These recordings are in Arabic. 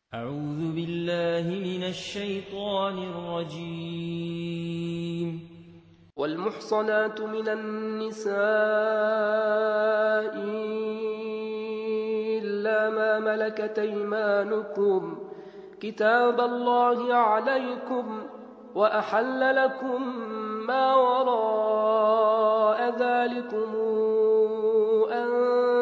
أعوذ بالله من الشيطان الرجيم. والمحصنات من النساء إلا ما ملكت أيمانكم كتاب الله عليكم وأحل لكم ما وراء ذلكم أن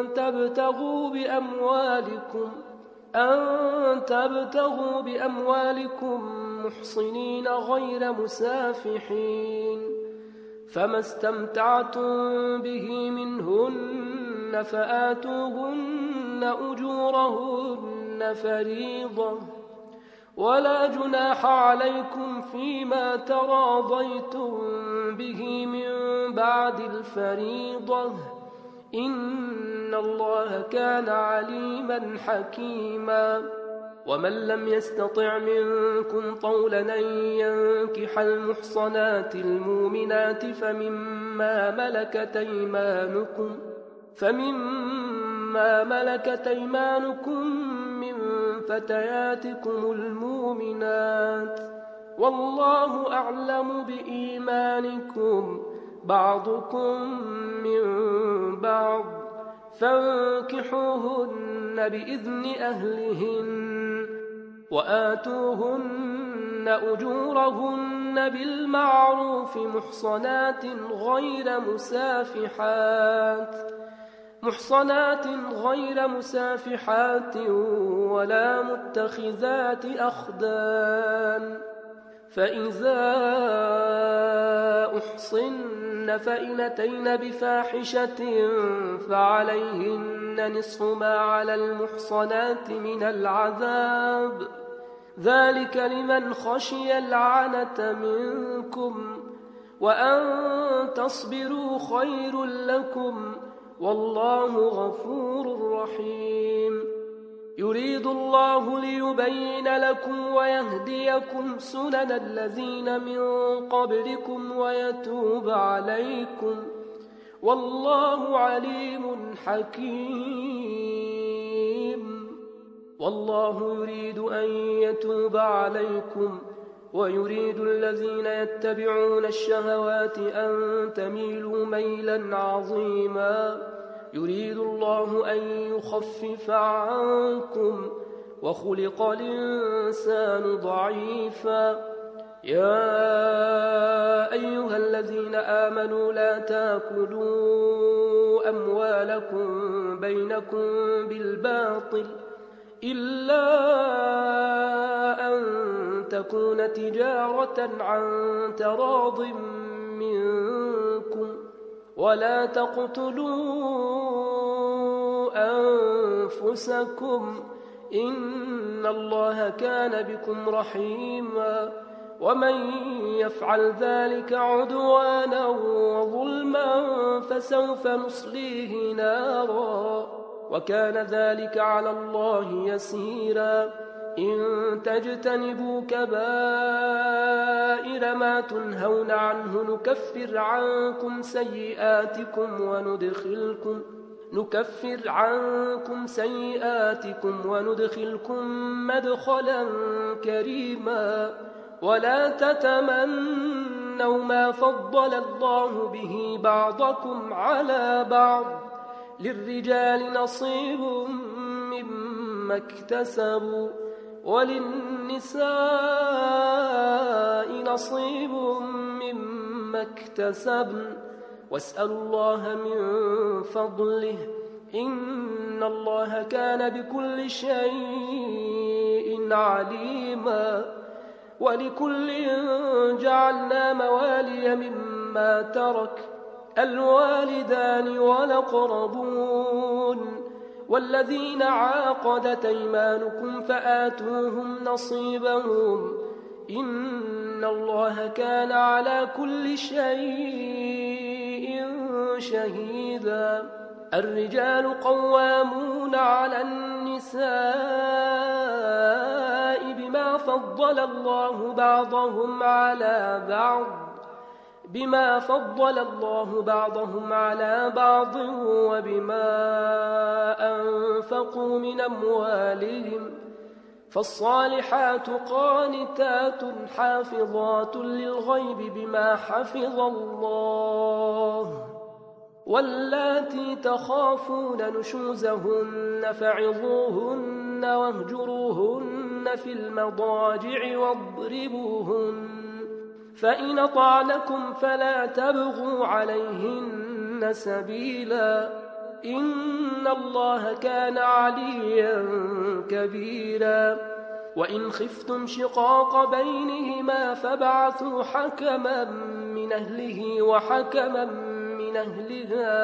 تبتغوا بأموالكم محصنين غير مسافحين، فما استمتعتم به منهن فآتوهن أجورهن فريضة، ولا جناح عليكم فيما تراضيتم به من بعد الفريضة، إن الله كان عليما حكيما. ومن لم يستطع منكم طولا أن ينكح المحصنات المؤمنات فمما ملكت أيمانكم من فتياتكم المؤمنات، والله أعلم بإيمانكم بعضكم من بعض، فانكحوهن بإذن أهلهن وآتوهن أجورهن بالمعروف محصنات غير مسافحات ولا متخذات أخدان، فإذا أحصن فإن أتين بفاحشة فعليهن نصف ما على المحصنات من العذاب، ذلك لمن خشي العنة منكم، وأن تصبروا خير لكم، والله غفور رحيم. يريد الله ليبين لكم ويهديكم سنن الذين من قبلكم ويتوب عليكم، والله عليم حكيم. والله يريد أن يتوب عليكم ويريد الذين يتبعون الشهوات أن تميلوا ميلا عظيما. يريد الله أن يخفف عنكم وخلق الإنسان ضعيفا. يا أيها الذين آمنوا لا تأكلوا أموالكم بينكم بالباطل إلا أن تكون تجارة عن تراض منكم، ولا تقتلوا أنفسكم إن الله كان بكم رحيما، ومن يفعل ذلك عدوانا وظلما فسوف نصليه نارا، وكان ذلك على الله يسيرا. إن تجتنبوا كبائر ما تنهون عنه نكفر عنكم سيئاتكم وندخلكم مدخلا كريما. ولا تتمنوا ما فضل الله به بعضكم على بعض، للرجال نصيب مما اكتسبوا وللنساء نصيب مما اكتسبن، واسألوا الله من فضله إن الله كان بكل شيء عليما. ولكل جعلنا موالي مما ترك الوالدان والأقربون والذين عاقدت أيمانكم فآتوهم نصيبهم، إن الله كان على كل شيء شهيدا. الرجال قوامون على النساء بما فضل الله بعضهم على بعض وبما أنفقوا من أموالهم، فالصالحات قانتات حافظات للغيب بما حفظ الله واللاتي تخافون نشوزهن فعظوهن واهجروهن في المضاجع واضربوهن فإن طعنكم فلا تبغوا عليهن سبيلا إن الله كان عليا كبيرا وإن خفتم شقاق بينهما فابعثوا حكما من أهله وحكما من أهلها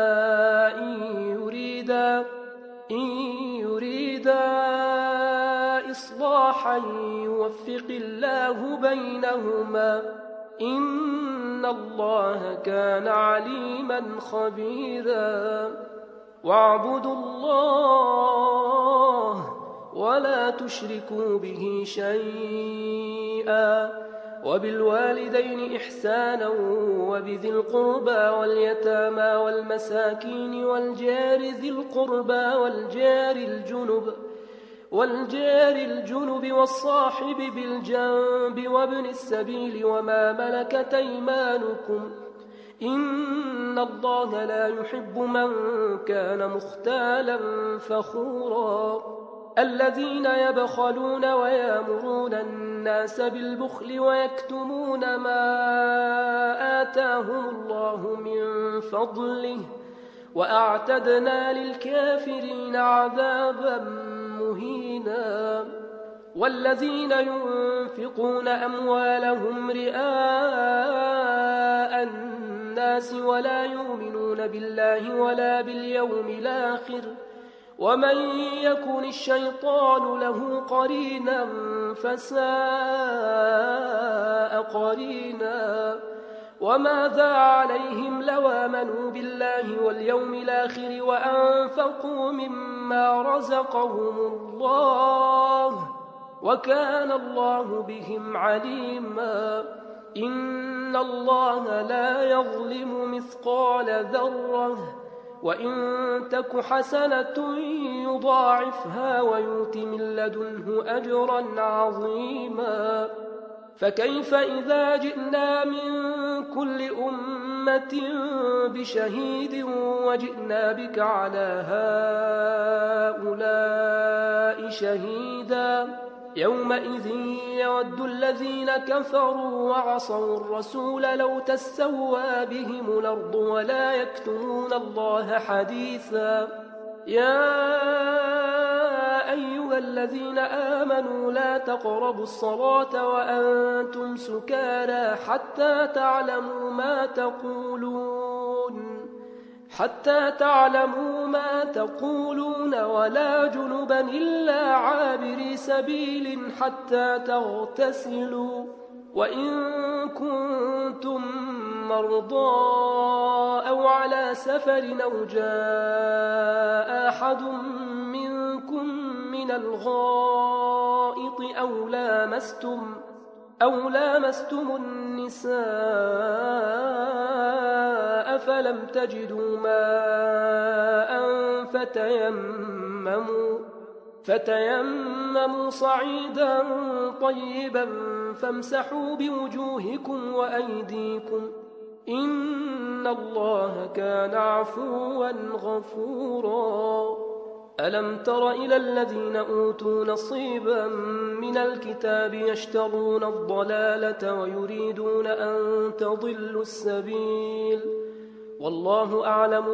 إن يريدا إصلاحا يوفق الله بينهما إن الله كان عليما خبيرا واعبدوا الله ولا تشركوا به شيئا وبالوالدين إحسانا وبذي القربى واليتامى والمساكين والجار ذي القربى والجار الجنب والصاحب بالجنب وابن السبيل وما ملكت أيمانكم إن الله لا يحب من كان مختالا فخورا الذين يبخلون ويامرون الناس بالبخل ويكتمون ما آتاهم الله من فضله وأعتدنا للكافرين عذابا مهينا والذين ينفقون أموالهم رئاء الناس ولا يؤمنون بالله ولا باليوم الآخر ومن يكن الشيطان له قرينا فساء قرينا وماذا عليهم لو آمنوا بالله واليوم الآخر وأنفقوا مما رزقهم الله وكان الله بهم عليما إن الله لا يظلم مثقال ذرة وإن تك حسنة يضاعفها ويؤت من لدنه أجرا عظيما فكيف إذا جئنا من كل أمة بشهيد وجئنا بك على هؤلاء شهيدا يومئذ يود الذين كفروا وعصوا الرسول لو تسوى بهم الأرض ولا يكتمون الله حديثا يا أيها الذين آمنوا لا تقربوا الصلاة وأنتم سكارى حتى تعلموا ما تقولون ولا جنبا إلا عابري سبيل حتى تغتسلوا وإن كنتم مرضى أو على سفر أو جاء أحد منكم من الغائط أو لامستم النساء فلم تجدوا ماء فتيمموا صعيدا طيبا فامسحوا بوجوهكم وأيديكم إن الله كان عفوا غفورا ألم تر إلى الذين أوتوا نصيبا من الكتاب يشترون الضلالة ويريدون أن تضلوا السبيل والله أعلم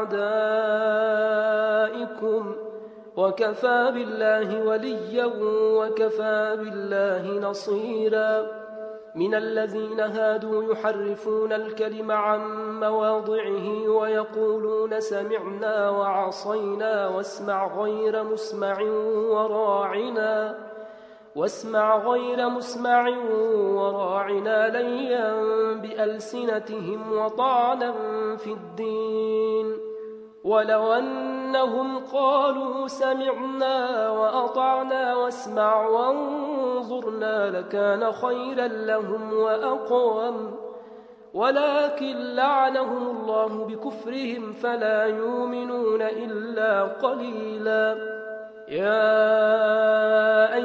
بأعدائكم وكفى بالله وليا وكفى بالله نصيرا من الذين هادوا يحرفون الكلم عن مواضعه ويقولون سمعنا وعصينا واسمع غير مسمع وراعنا ليا بألسنتهم وطعنا في الدين ولو أنهم قالوا سمعنا وأطعنا واسمع وانظرنا لكان خيرا لهم وأقوم ولكن لعنهم الله بكفرهم فلا يؤمنون إلا قليلا يا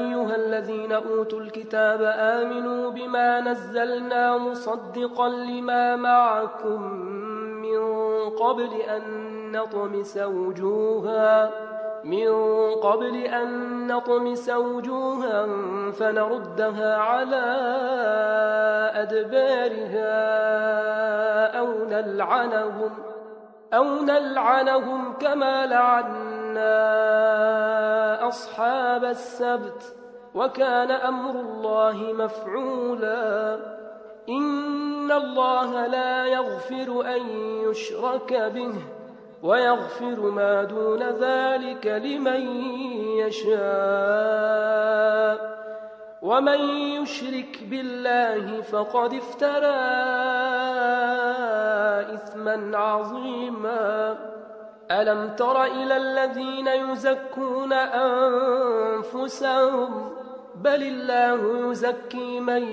الذين أوتوا الكتاب آمنوا بما نزلنا مصدقا لما معكم من قبل أن نطمس وجوها فنردها على أدبارها أو نلعنهم كما لعنا أصحاب السبت وكان أمر الله مفعولا إن الله لا يغفر أن يشرك به ويغفر ما دون ذلك لمن يشاء ومن يشرك بالله فقد افترى إثما عظيما ألم تر إلى الذين يزكون أنفسهم بل الله يزكي من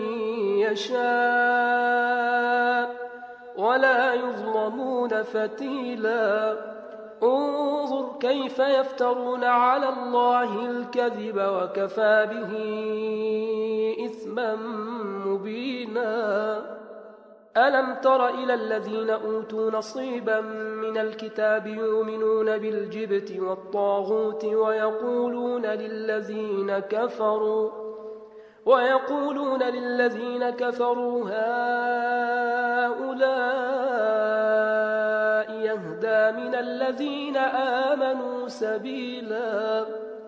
يشاء ولا يظلمون فتيلا انظر كيف يفترون على الله الكذب وكفى به إثما مبينا ألم تر إلى الذين أوتوا نصيبا من الكتاب يؤمنون بالجبت والطاغوت ويقولون للذين كفروا هؤلاء يهدى من الذين آمنوا سبيلا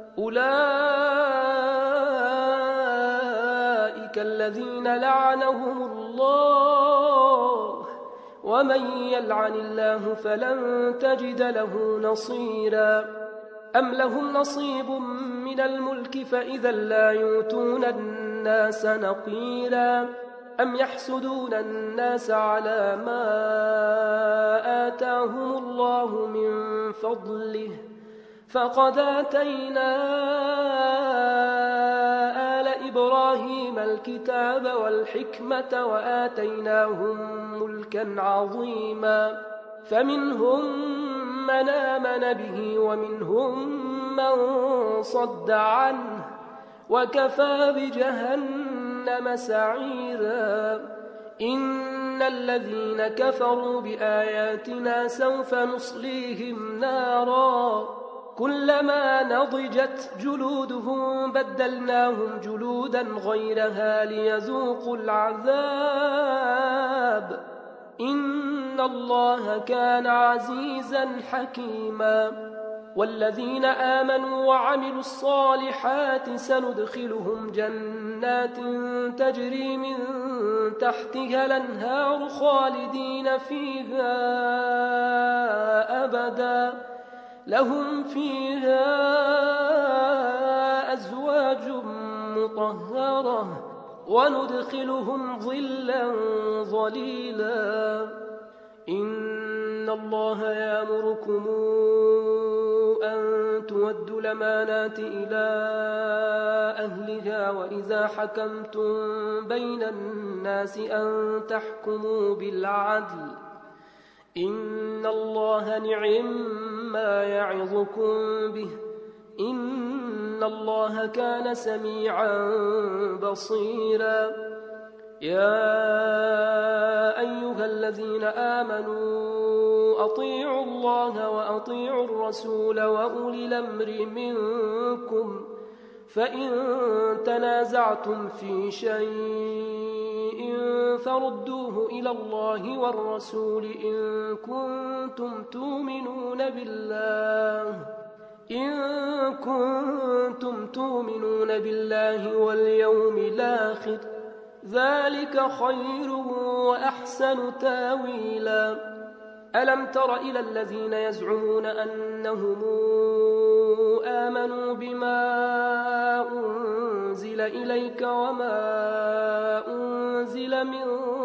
أولئك الذين لعنهم الله ومن يلعن الله فلن تجد له نصيرا أم لهم نصيب من الملك فإذا لا يؤتون الناس نقيرا أم يحسدون الناس على ما آتاهم الله من فضله فقد آتينا آل إبراهيم الكتاب والحكمة وآتيناهم ملكا عظيما فمنهم من آمن به ومنهم من صد عنه وكفى بجهنم سعيرا إن الذين كفروا بآياتنا سوف نصليهم نارا كلما نضجت جلودهم بدلناهم جلودا غيرها ليذوقوا العذاب إن الله كان عزيزا حكيما والذين آمنوا وعملوا الصالحات سندخلهم جنات تجري من تحتها الأنهار خالدين فيها أبدا لهم فيها أزواج مطهرة وندخلهم ظلا ظليلا إن الله يأمركم أن تودوا الأمانات إلى أهلها وإذا حكمتم بين الناس أن تحكموا بالعدل إن الله نعم-ما يعظكم به إن الله كان سميعا بصيرا يا أيها الذين آمنوا أطيعوا الله وأطيعوا الرسول وأولي الأمر منكم فإن تنازعتم في شيء فردوه إلى الله والرسول إن كنتم تؤمنون بالله واليوم الآخر ذلك خير وأحسن تاويلا ألم تر إلى الذين يزعمون أنهم آمنوا بما أنزل إليك وما أنزل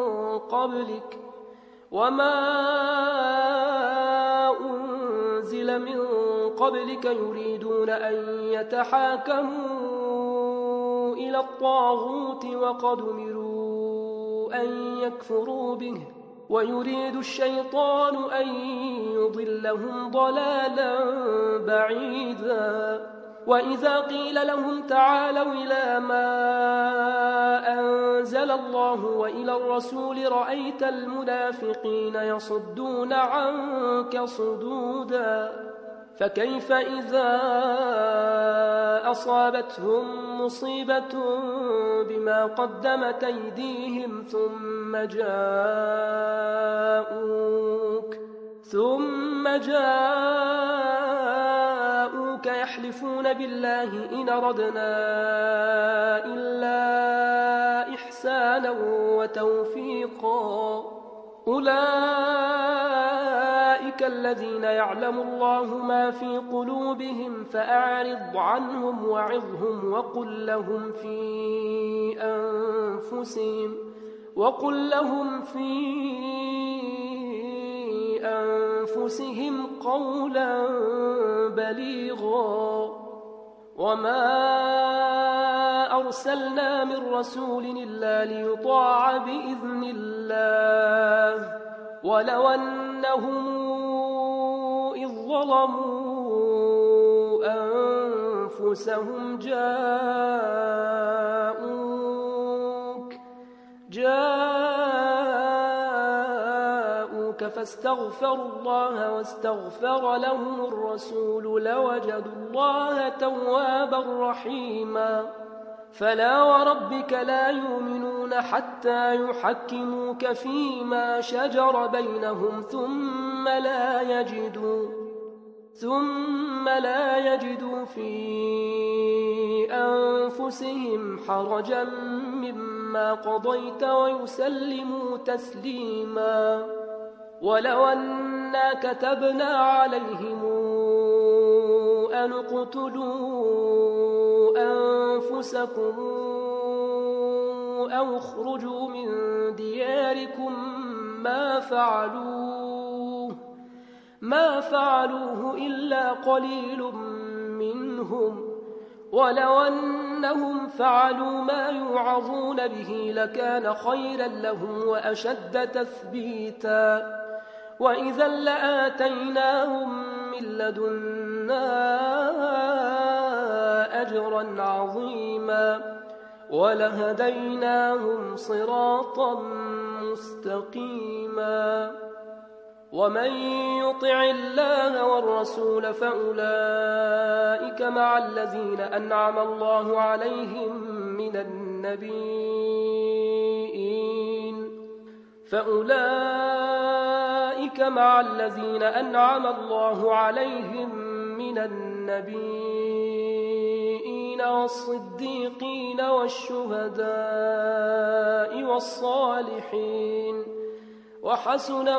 من قبلك يريدون أن يتحاكموا إلى الطاغوت وقد أمروا أن يكفروا به ويريد الشيطان أن يضلهم ضلالا بعيدا وإذا قيل لهم تعالوا إلى ما أنزل الله وإلى الرسول رأيت المنافقين يصدون عنك صدودا فكيف إذا أصابتهم مصيبة بما قدمت أيديهم ثم جاءوك يحلفون بالله إن أردنا إلا إحسانا وتوفيقا أولئك الذين يعلم الله ما في قلوبهم فأعرض عنهم وعظهم وقل لهم في أنفسهم قولا بليغا وما أرسلنا من رسول إلا ليطاع بإذن الله ولو أنهم إذ ظلموا أنفسهم جاءوك فاستغفروا الله واستغفر لهم الرسول لوجدوا الله توابا رحيما فلا وربك لا يؤمنون حتى يحكموك فيما شجر بينهم ثم لا يجدوا في أنفسهم حرجا مما قضيت ويسلموا تسليما ولو أنا كتبنا عليهم أن اقتلوا أنفسكم أو اخرجوا من دياركم ما فعلوه إلا قليل منهم ولو أنهم فعلوا ما يوعظون به لكان خيرا لهم وأشد تثبيتا وإذا لآتيناهم من لدنا أجرا عظيما ولهديناهم صراطا مستقيما ومن يطع الله والرسول فأولئك مع الذين أنعم الله عليهم من النبيين والصديقين والشهداء والصالحين وحسن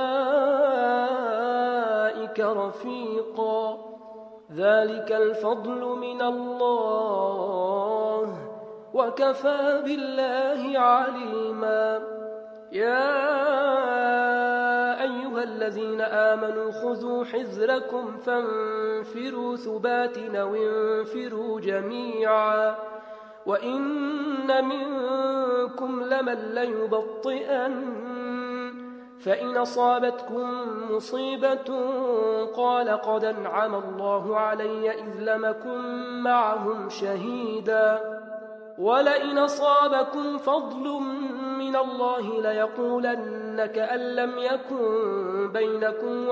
أولئك رفيقا ذلك الفضل من الله وكفى بالله عليما يا أيها الذين آمنوا خذوا حذركم فانفروا ثبات أو انفروا جميعا وإن منكم لمن ليبطئن فإن أصابتكم مصيبة قال قد أنعم الله علي إذ لم أكن معهم شهيدا ولئن أصابكم فضل من الله ليقولن كأن لم يكن بينكم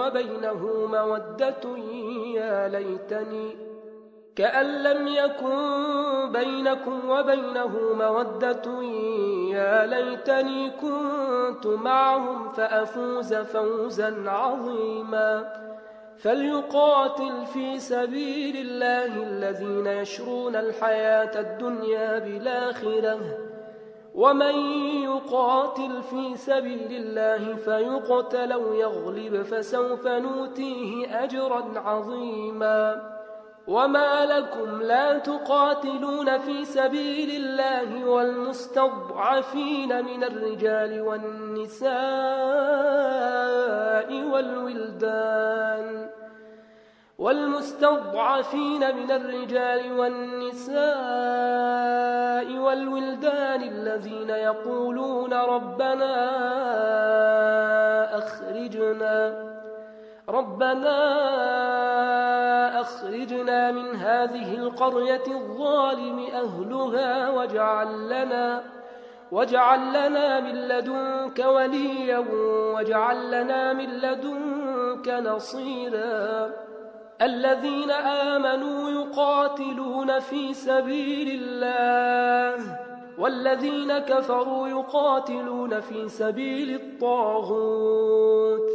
وبينه مودة يا ليتني كنت معهم فأفوز فوزا عظيما فليقاتل في سبيل الله الذين يشرون الحياة الدنيا بالآخرة ومن يقاتل في سبيل الله فيقتل أو يغلب فسوف نؤتيه أجرا عظيما وما لكم لا تقاتلون في سبيل الله والمستضعفين من الرجال والنساء الذين يقولون ربنا ربنا أخرجنا من هذه القرية الظالم أهلها واجعل لنا من لدنك وليا واجعل لنا من لدنك نصيرا الذين آمنوا يقاتلون في سبيل الله والذين كفروا يقاتلون في سبيل الطاغوت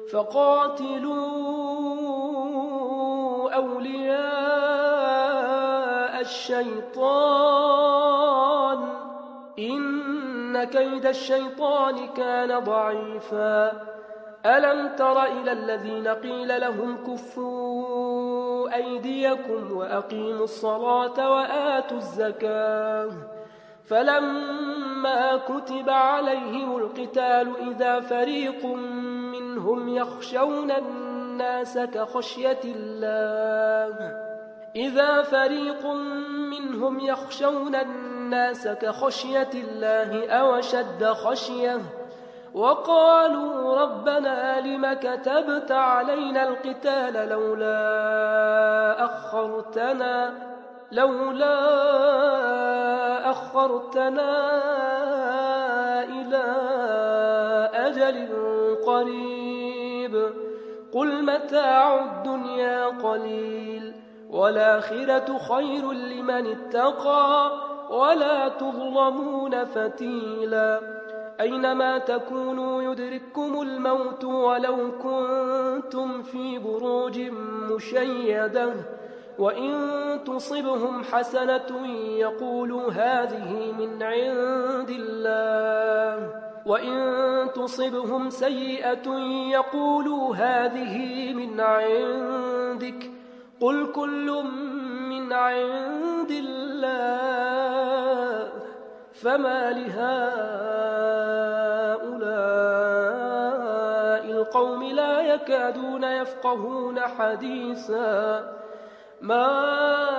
فقاتلوا أولياء الشيطان إن كيد الشيطان كان ضعيفا ألم تر إلى الذين قيل لهم كفوا أيديكم وأقيموا الصلاة وآتوا الزكاة فلما كتب عليهم القتال إذا فريق منهم يخشون الناس كخشية الله أو أشد خشية وقالوا ربنا لم كتبت علينا القتال لولا أخرتنا إلى أجل قريب قل متاع الدنيا قليل والآخرة خير لمن اتقى ولا تظلمون فتيلا أينما تكونوا يدرككم الموت ولو كنتم في بروج مشيدة وإن تصبهم حسنة يقولوا هذه من عند الله وإن تصبهم سيئة يقولوا هذه من عندك قل كل من عند الله فما لهؤلاء القوم لا يكادون يفقهون حديثا ما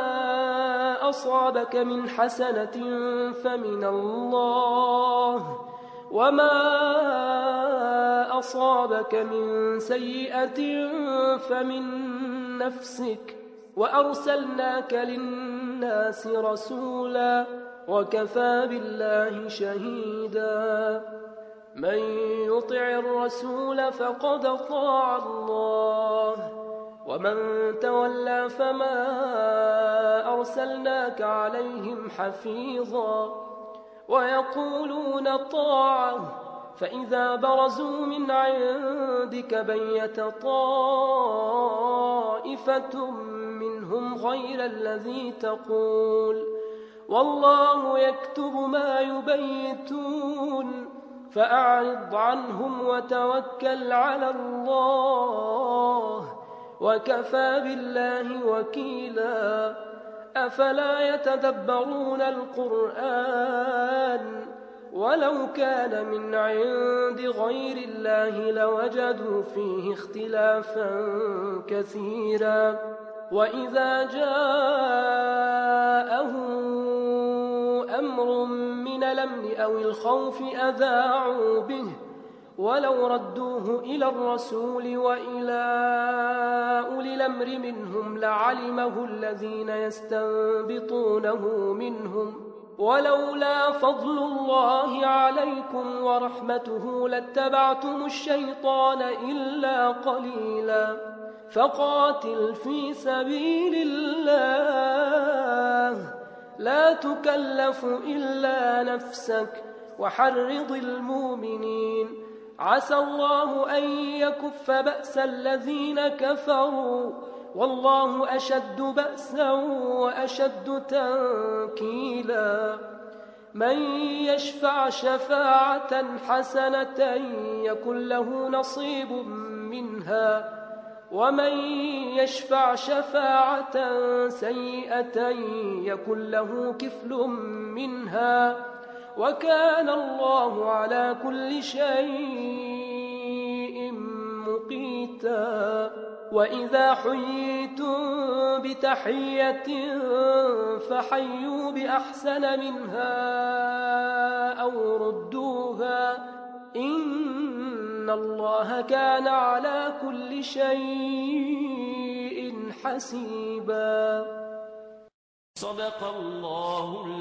أصابك من حسنة فمن الله وما أصابك من سيئة فمن نفسك وأرسلناك للناس رسولا وكفى بالله شهيدا من يطع الرسول فقد طاع الله ومن تولى فما أرسلناك عليهم حفيظا ويقولون طاعة فإذا برزوا من عندك بيت طائفة منهم غير الذي تقول والله يكتب ما يبيتون فأعرض عنهم وتوكل على الله وكفى بالله وكيلا أفلا يتدبرون القرآن ولو كان من عند غير الله لوجدوا فيه اختلافا كثيرا وإذا جاءهم أمر من الأمن أو الخوف أذاعوا به ولو ردوه إلى الرسول وإلى أولي الأمر منهم لعلمه الذين يستنبطونه منهم ولولا فضل الله عليكم ورحمته لاتبعتم الشيطان إلا قليلا فقاتل في سبيل الله لا تكلف إلا نفسك وحرض المؤمنين عسى الله أن يكف بأس الذين كفروا والله أشد بأسا وأشد تنكيلا من يشفع شفاعة حسنة يكن له نصيب منها ومن يشفع شفاعة سيئة يكن له كفل منها وكان الله على كل شيء مقيتا وإذا حييتم بتحية فحيوا بأحسن منها أو ردوها إن إن الله كان على كل شيء حسيبا. صدق الله